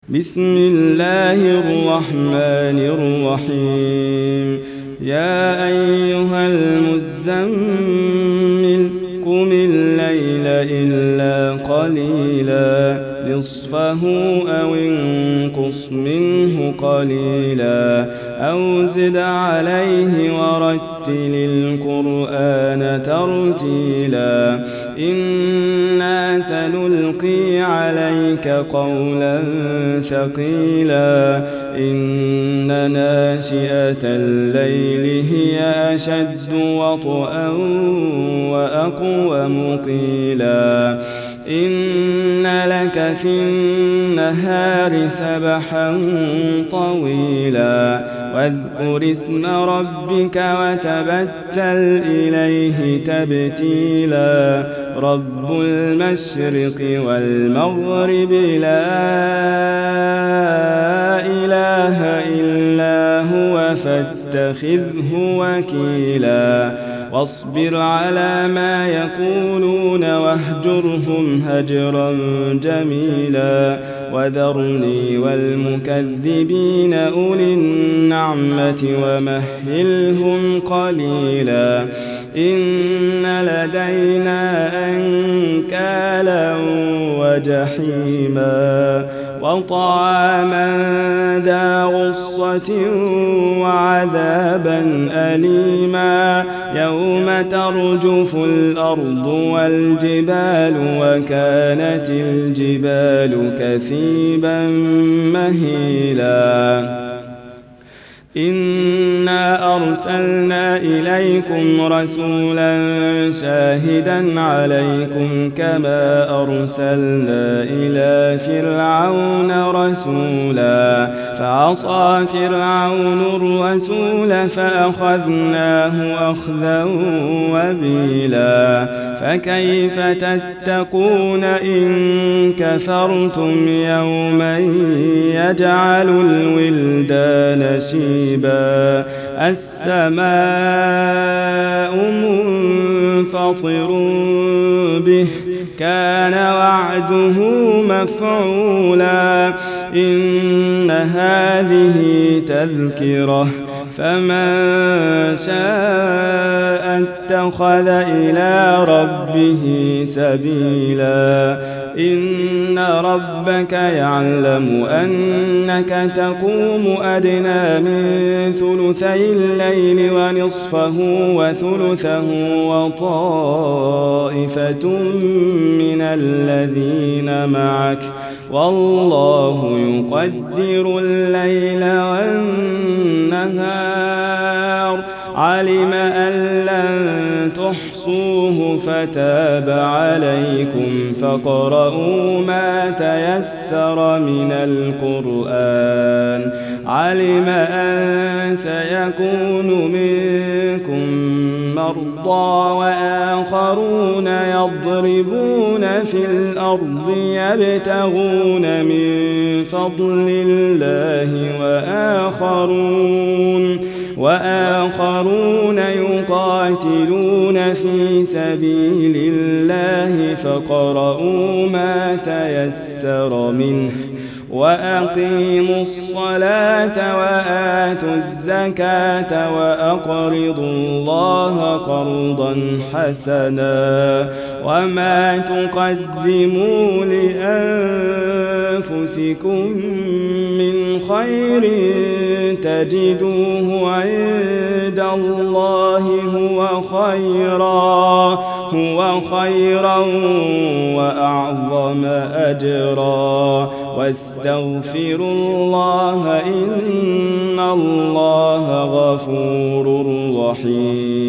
بسم الله الرحمن الرحيم. يا أيها المزمل قم الليل إلا قليلا نصفه أو انقص منه قليلا أو زد عليه ورتل القرآن ترتيلا إنا سنلقي عليك قولا ثقيلا إن ناشئة الليل هي أشد وطئا وأقوم قيلا إن لك في النهار سبحا طويلا واذكر اسم ربك وتبتل إليه تبتيلا رب المشرق والمغرب لا إله إلا هو فاتخذه وكيلا واصبر على ما يقولون واهجرهم هجرا جميلا وذرني والمكذبين أولي النعمة ومهلهم قليلا إن لدينا أنكالا وجحيما وطعاما ذا غصة وعذابا أليما يوم ترجف الأرض والجبال وكانت الجبال كثيبا مهيلا إنا أرسلنا إليكم رسولا شاهدا عليكم كما أرسلنا إلى فرعون رسولا فعصى فرعون الرسول فأخذناه أخذا وبيلا فكيف تتقون إن كفرتم يوما يجعل الولدان شيبا السماء منفطر به كان وعده مفعولا إن هذه تذكرة فمن شاء اتخذ إلى ربه سبيلا إن ربك يعلم أنك تقوم أدنى من ثلثي الليل ونصفه وثلثه وطائفة من الذين معك والله يقدر الليل والنهار علم أن لن تحصوه فتاب عليكم فاقرؤوا ما تيسر من القرآن علم أن سيكون منكم مرضى وآخرون يضربون في الأرض يبتغون من فضل الله وآخرون يقاتلون في سبيل الله فاقرؤوا ما تيسر منه وأقيموا الصلاة وآتوا الزكاة وأقرضوا الله قرضا حسنا وما تقدموا لأنفسكم من خير تجدوه عند الله هو خيرا وأعظم أجرا واستغفروا الله إن الله غفور رحيم.